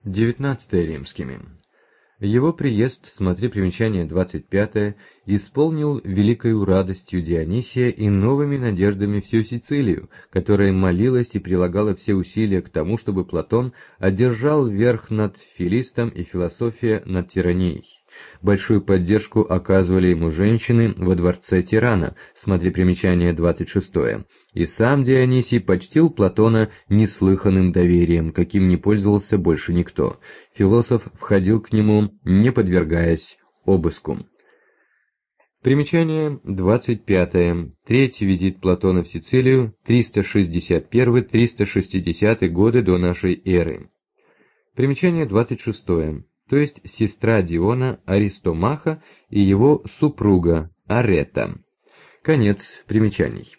19 римскими. Его приезд, смотри примечание 25, исполнил великою радостью Дионисия и новыми надеждами всю Сицилию, которая молилась и прилагала все усилия к тому, чтобы Платон одержал верх над Филистом и философия над тиранией. Большую поддержку оказывали ему женщины во дворце тирана, смотри примечание 26, и сам Дионисий почтил Платона неслыханным доверием, каким не пользовался больше никто. Философ входил к нему, не подвергаясь обыску. Примечание 25. Третий визит Платона в Сицилию, 361-360 годы до нашей эры. Примечание 26. То есть сестра Диона Аристомаха и его супруга Арета. Конец примечаний.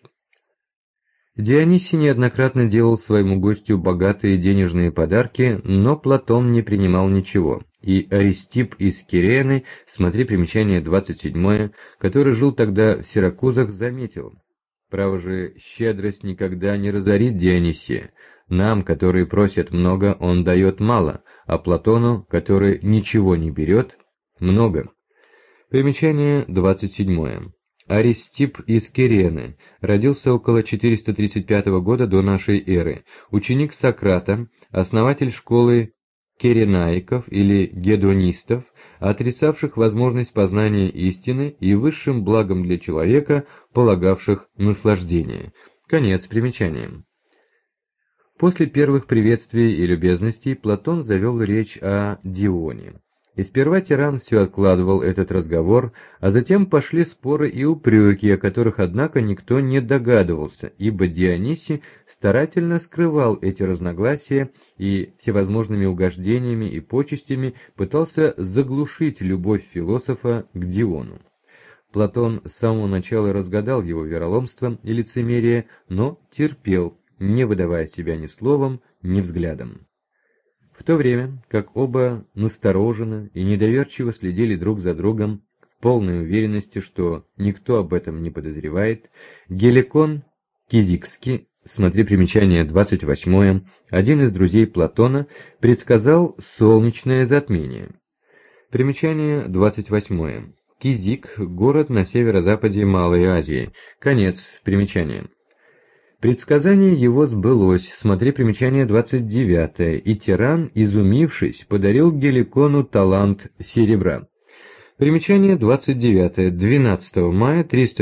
Дионисий неоднократно делал своему гостю богатые денежные подарки, но Платон не принимал ничего, и Аристип из Кирены, смотри примечание 27, который жил тогда в Сиракузах, заметил: «Право же, щедрость никогда не разорит Дионисия. Нам, которые просят много, он дает мало, а Платону, который ничего не берет, много». Примечание 27. Аристип из Кирены родился около 435 года до нашей эры, ученик Сократа, основатель школы киренаиков или гедонистов, отрицавших возможность познания истины и высшим благом для человека, полагавших наслаждение. Конец примечания. После первых приветствий и любезностей Платон завел речь о Дионе. И сперва тиран все откладывал этот разговор, а затем пошли споры и упреки, о которых, однако, никто не догадывался, ибо Дионисий старательно скрывал эти разногласия и всевозможными угождениями и почестями пытался заглушить любовь философа к Диону. Платон с самого начала разгадал его вероломство и лицемерие, но терпел, не выдавая себя ни словом, ни взглядом. В то время, как оба настороженно и недоверчиво следили друг за другом, в полной уверенности, что никто об этом не подозревает, Геликон Кизикский, смотри примечание 28, один из друзей Платона, предсказал солнечное затмение. Примечание 28. Кизик – город на северо-западе Малой Азии. Конец примечания. Предсказание его сбылось, смотри примечание 29, и тиран, изумившись, подарил Геликону талант серебра. Примечание 29, 12 мая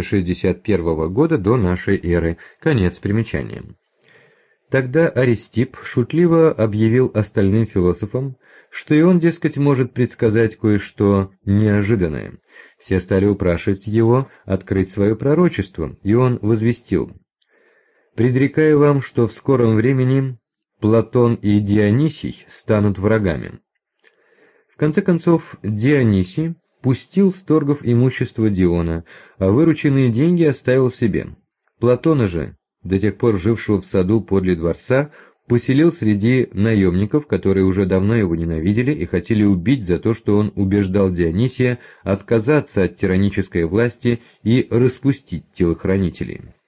361 года до нашей эры. Конец примечания. Тогда Аристип шутливо объявил остальным философам, что и он, дескать, может предсказать кое-что неожиданное. Все стали упрашивать его открыть свое пророчество, и он возвестил: «Предрекаю вам, что в скором времени Платон и Дионисий станут врагами». В конце концов, Дионисий пустил с торгов имущество Диона, а вырученные деньги оставил себе. Платона же, до тех пор жившего в саду подле дворца, поселил среди наемников, которые уже давно его ненавидели и хотели убить за то, что он убеждал Дионисия отказаться от тиранической власти и распустить телохранителей.